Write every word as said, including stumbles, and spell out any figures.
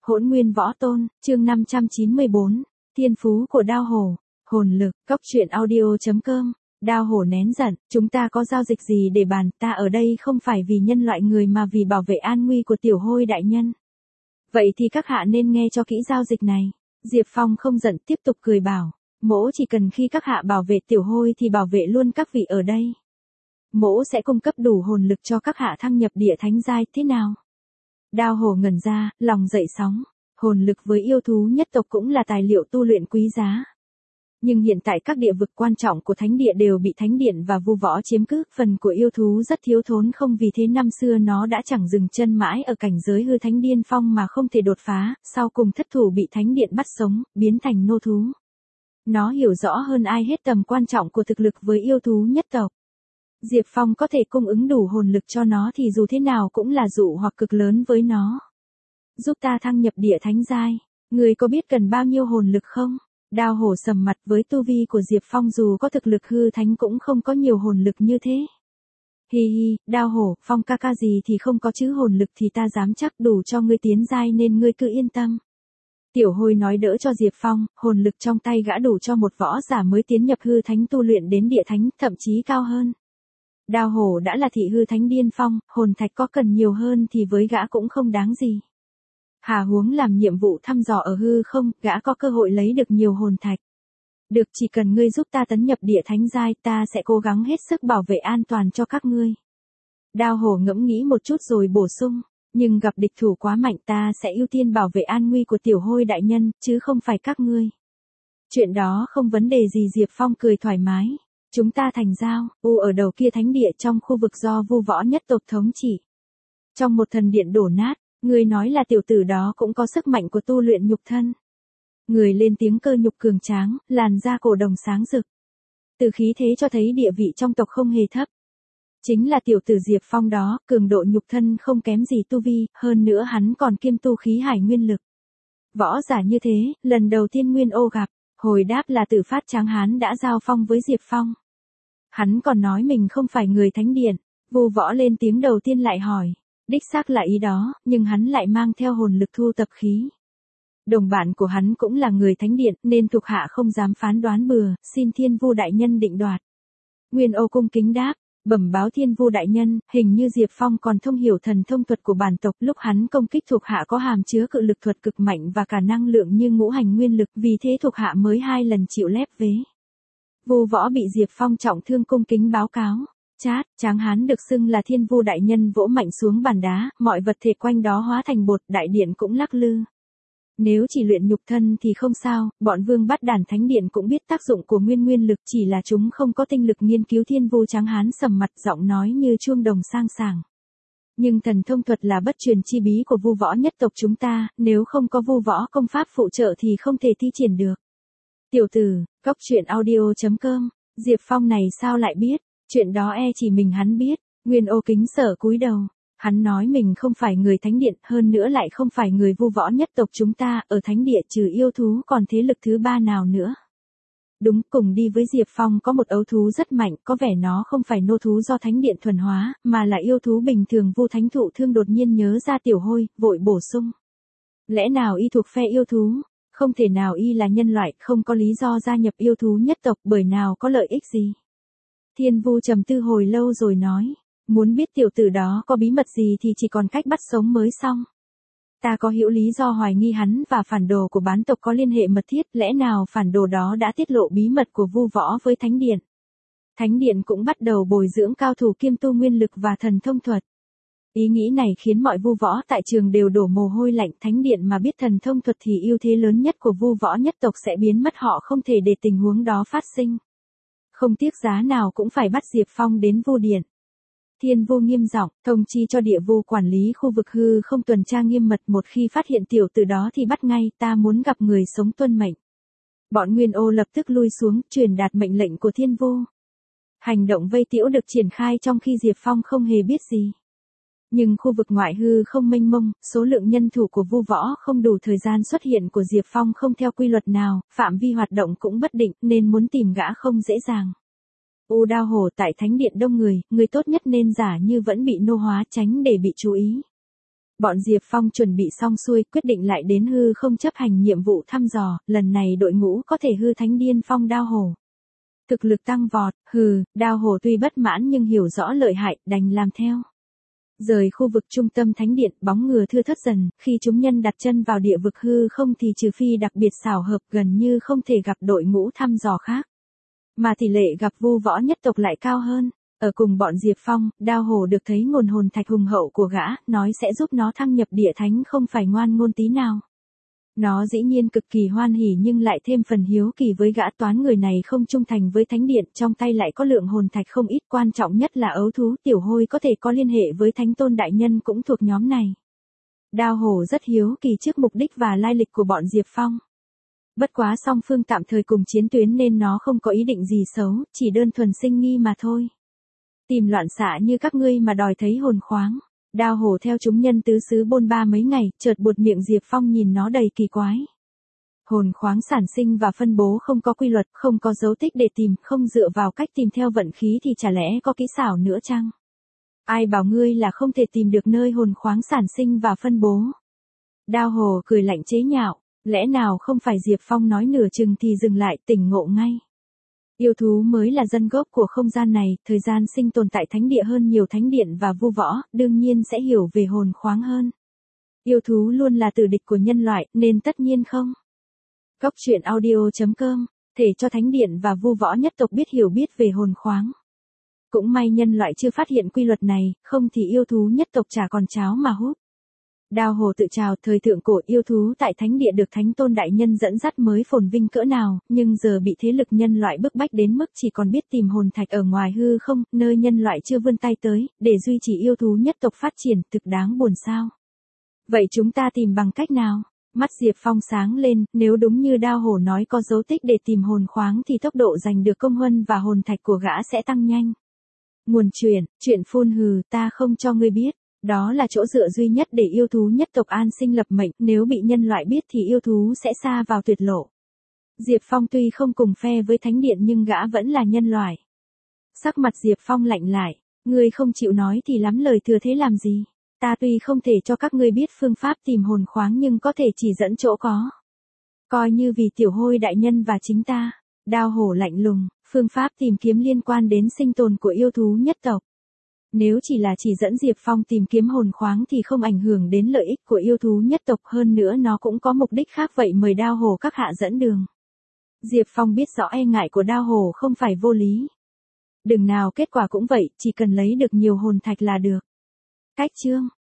Hỗn Nguyên Võ Tôn, chương năm trăm chín mươi bốn, Thiên phú của Đao Hổ, hồn lực, cốc truyện audio.com, Đao Hổ nén giận, chúng ta có giao dịch gì để bàn, ta ở đây không phải vì nhân loại người mà vì bảo vệ an nguy của tiểu hôi đại nhân. Vậy thì các hạ nên nghe cho kỹ giao dịch này. Diệp Phong không giận tiếp tục cười bảo, mỗ chỉ cần khi các hạ bảo vệ tiểu hôi thì bảo vệ luôn các vị ở đây. Mỗ sẽ cung cấp đủ hồn lực cho các hạ thăng nhập địa thánh giai, thế nào? Đao Hổ ngẩn ra, lòng dậy sóng, hồn lực với yêu thú nhất tộc cũng là tài liệu tu luyện quý giá. Nhưng hiện tại các địa vực quan trọng của thánh địa đều bị thánh điện và vu võ chiếm cứ, phần của yêu thú rất thiếu thốn, không vì thế năm xưa nó đã chẳng dừng chân mãi ở cảnh giới hư thánh điên phong mà không thể đột phá, sau cùng thất thủ bị thánh điện bắt sống, biến thành nô thú. Nó hiểu rõ hơn ai hết tầm quan trọng của thực lực với yêu thú nhất tộc. Diệp Phong có thể cung ứng đủ hồn lực cho nó thì dù thế nào cũng là dụ hoặc cực lớn với nó. Giúp ta thăng nhập địa thánh giai, người có biết cần bao nhiêu hồn lực không? Đao Hổ sầm mặt, với tu vi của Diệp Phong dù có thực lực hư thánh cũng không có nhiều hồn lực như thế. Hi hi, Đao Hổ, Phong ca ca gì thì không có chứ hồn lực thì ta dám chắc đủ cho ngươi tiến giai nên ngươi cứ yên tâm. Tiểu hôi nói đỡ cho Diệp Phong, hồn lực trong tay gã đủ cho một võ giả mới tiến nhập hư thánh tu luyện đến địa thánh, thậm chí cao hơn. Đao Hổ đã là thị hư thánh điên phong, hồn thạch có cần nhiều hơn thì với gã cũng không đáng gì. Hà huống làm nhiệm vụ thăm dò ở hư không, gã có cơ hội lấy được nhiều hồn thạch. Được, chỉ cần ngươi giúp ta tấn nhập địa thánh giai, ta sẽ cố gắng hết sức bảo vệ an toàn cho các ngươi. Đao Hổ ngẫm nghĩ một chút rồi bổ sung, nhưng gặp địch thủ quá mạnh ta sẽ ưu tiên bảo vệ an nguy của tiểu hôi đại nhân, chứ không phải các ngươi. Chuyện đó không vấn đề gì, Diệp Phong cười thoải mái. Chúng ta thành giao, u ở đầu kia thánh địa trong khu vực do vu võ nhất tộc thống trị. Trong một thần điện đổ nát, người nói là tiểu tử đó cũng có sức mạnh của tu luyện nhục thân. Người lên tiếng cơ nhục cường tráng, làn da cổ đồng sáng rực. Từ khí thế cho thấy địa vị trong tộc không hề thấp. Chính là tiểu tử Diệp Phong đó, cường độ nhục thân không kém gì tu vi, hơn nữa hắn còn kiêm tu khí hải nguyên lực. Võ giả như thế, lần đầu tiên Nguyên Ô gặp, hồi đáp là Tử Phát Tráng Hán đã giao phong với Diệp Phong. Hắn còn nói mình không phải người thánh điện, vu võ lên tiếng đầu tiên lại hỏi, đích xác là ý đó, nhưng hắn lại mang theo hồn lực thu tập khí. Đồng bạn của hắn cũng là người thánh điện nên thuộc hạ không dám phán đoán bừa, xin Thiên Vu đại nhân định đoạt. Nguyên Ô cung kính đáp, bẩm báo Thiên Vu đại nhân, hình như Diệp Phong còn thông hiểu thần thông thuật của bản tộc, lúc hắn công kích thuộc hạ có hàm chứa cự lực thuật cực mạnh và cả năng lượng như ngũ hành nguyên lực, vì thế thuộc hạ mới hai lần chịu lép vế. Vu võ bị Diệp Phong trọng thương cung kính báo cáo. Chát, Tráng Hán được xưng là Thiên Vu đại nhân vỗ mạnh xuống bàn đá, mọi vật thể quanh đó hóa thành bột, đại điện cũng lắc lư. Nếu chỉ luyện nhục thân thì không sao, bọn vương bắt đàn thánh điện cũng biết tác dụng của nguyên nguyên lực, chỉ là chúng không có tinh lực nghiên cứu. Thiên Vu Tráng Hán sầm mặt, giọng nói như chuông đồng sang sảng. Nhưng thần thông thuật là bất truyền chi bí của vu võ nhất tộc chúng ta, nếu không có vu võ công pháp phụ trợ thì không thể thi triển được. Tiểu tử, cốc truyện audio.com, Diệp Phong này sao lại biết, chuyện đó e chỉ mình hắn biết. Nguyên Ô kính sở cúi đầu, hắn nói mình không phải người thánh điện, hơn nữa lại không phải người vu võ nhất tộc chúng ta, ở thánh địa trừ yêu thú còn thế lực thứ ba nào nữa. Đúng, cùng đi với Diệp Phong có một ấu thú rất mạnh, có vẻ nó không phải nô thú do thánh điện thuần hóa, mà là yêu thú bình thường. Vu thánh thụ thương đột nhiên nhớ ra tiểu hôi, vội bổ sung. Lẽ nào y thuộc phe yêu thú? Không thể nào, y là nhân loại, không có lý do gia nhập yêu thú nhất tộc, bởi nào có lợi ích gì. Thiên Vu trầm tư hồi lâu rồi nói, muốn biết tiểu tử đó có bí mật gì thì chỉ còn cách bắt sống mới xong. Ta có hiểu lý do hoài nghi hắn và phản đồ của bán tộc có liên hệ mật thiết, lẽ nào phản đồ đó đã tiết lộ bí mật của vu võ với thánh điện. Thánh điện cũng bắt đầu bồi dưỡng cao thủ kiêm tu nguyên lực và thần thông thuật. Ý nghĩ này khiến mọi vu võ tại trường đều đổ mồ hôi lạnh, thánh điện mà biết thần thông thuật thì ưu thế lớn nhất của vu võ nhất tộc sẽ biến mất, họ không thể để tình huống đó phát sinh. Không tiếc giá nào cũng phải bắt Diệp Phong đến vu điện. Thiên Vu nghiêm giọng, thông chi cho địa vu quản lý khu vực hư không tuần tra nghiêm mật, một khi phát hiện tiểu tử đó thì bắt ngay, ta muốn gặp người sống tuân mệnh. Bọn Nguyên Ô lập tức lui xuống, truyền đạt mệnh lệnh của Thiên Vu. Hành động vây tiễu được triển khai trong khi Diệp Phong không hề biết gì. Nhưng khu vực ngoại hư không mênh mông, số lượng nhân thủ của vu võ không đủ, thời gian xuất hiện của Diệp Phong không theo quy luật nào, phạm vi hoạt động cũng bất định, nên muốn tìm gã không dễ dàng. U Đao Hổ, tại thánh điện đông người, người tốt nhất nên giả như vẫn bị nô hóa, tránh để bị chú ý. Bọn Diệp Phong chuẩn bị xong xuôi, quyết định lại đến hư không chấp hành nhiệm vụ thăm dò, lần này đội ngũ có thể hư thánh điên phong đao hổ. Thực lực tăng vọt, hừ, đao hổ tuy bất mãn nhưng hiểu rõ lợi hại, đành làm theo. Rời khu vực trung tâm thánh điện, bóng ngừa thưa thớt dần, khi chúng nhân đặt chân vào địa vực hư không thì trừ phi đặc biệt xảo hợp gần như không thể gặp đội ngũ thăm dò khác. Mà tỷ lệ gặp vu võ nhất tộc lại cao hơn. Ở cùng bọn Diệp Phong, đao hổ được thấy nguồn hồn thạch hùng hậu của gã, nói sẽ giúp nó thăng nhập địa thánh không phải ngoan ngôn tí nào. Nó dĩ nhiên cực kỳ hoan hỉ nhưng lại thêm phần hiếu kỳ với gã toán người này không trung thành với thánh điện, trong tay lại có lượng hồn thạch không ít, quan trọng nhất là ấu thú tiểu hôi có thể có liên hệ với thánh tôn đại nhân cũng thuộc nhóm này. Đao hổ rất hiếu kỳ trước mục đích và lai lịch của bọn Diệp Phong. Bất quá song phương tạm thời cùng chiến tuyến nên nó không có ý định gì xấu, chỉ đơn thuần sinh nghi mà thôi. Tìm loạn xạ như các ngươi mà đòi thấy hồn khoáng. Đao hổ theo chúng nhân tứ xứ bôn ba mấy ngày, chợt buột miệng Diệp Phong nhìn nó đầy kỳ quái. Hồn khoáng sản sinh và phân bố không có quy luật, không có dấu tích để tìm, không dựa vào cách tìm theo vận khí thì chả lẽ có kỹ xảo nữa chăng? Ai bảo ngươi là không thể tìm được nơi hồn khoáng sản sinh và phân bố? Đao hổ cười lạnh chế nhạo, lẽ nào không phải Diệp Phong nói nửa chừng thì dừng lại, tỉnh ngộ ngay. Yêu thú mới là dân gốc của không gian này, thời gian sinh tồn tại thánh địa hơn nhiều thánh điện và vu võ, đương nhiên sẽ hiểu về hồn khoáng hơn. Yêu thú luôn là tử địch của nhân loại, nên tất nhiên không. Góc truyện audio chấm com, thể cho thánh điện và vu võ nhất tộc biết hiểu biết về hồn khoáng. Cũng may nhân loại chưa phát hiện quy luật này, không thì yêu thú nhất tộc chả còn cháo mà hút. Đao hổ tự chào, thời thượng cổ yêu thú tại thánh địa được thánh tôn đại nhân dẫn dắt mới phồn vinh cỡ nào, nhưng giờ bị thế lực nhân loại bức bách đến mức chỉ còn biết tìm hồn thạch ở ngoài hư không, nơi nhân loại chưa vươn tay tới, để duy trì yêu thú nhất tộc phát triển, thực đáng buồn sao. Vậy chúng ta tìm bằng cách nào? Mắt Diệp Phong sáng lên, nếu đúng như đao hổ nói có dấu tích để tìm hồn khoáng thì tốc độ giành được công huân và hồn thạch của gã sẽ tăng nhanh. Nguồn chuyện, chuyện phun hừ, ta không cho ngươi biết. Đó là chỗ dựa duy nhất để yêu thú nhất tộc an sinh lập mệnh, nếu bị nhân loại biết thì yêu thú sẽ sa vào tuyệt lộ. Diệp Phong tuy không cùng phe với thánh điện nhưng gã vẫn là nhân loại. Sắc mặt Diệp Phong lạnh lại, ngươi không chịu nói thì lắm lời thừa thế làm gì? Ta tuy không thể cho các ngươi biết phương pháp tìm hồn khoáng nhưng có thể chỉ dẫn chỗ có. Coi như vì tiểu hôi đại nhân và chính ta. Đao hổ lạnh lùng, phương pháp tìm kiếm liên quan đến sinh tồn của yêu thú nhất tộc. Nếu chỉ là chỉ dẫn Diệp Phong tìm kiếm hồn khoáng thì không ảnh hưởng đến lợi ích của yêu thú nhất tộc, hơn nữa nó cũng có mục đích khác, vậy mời đao hổ các hạ dẫn đường. Diệp Phong biết rõ e ngại của đao hổ không phải vô lý. Đừng nào kết quả cũng vậy, chỉ cần lấy được nhiều hồn thạch là được. Cách chương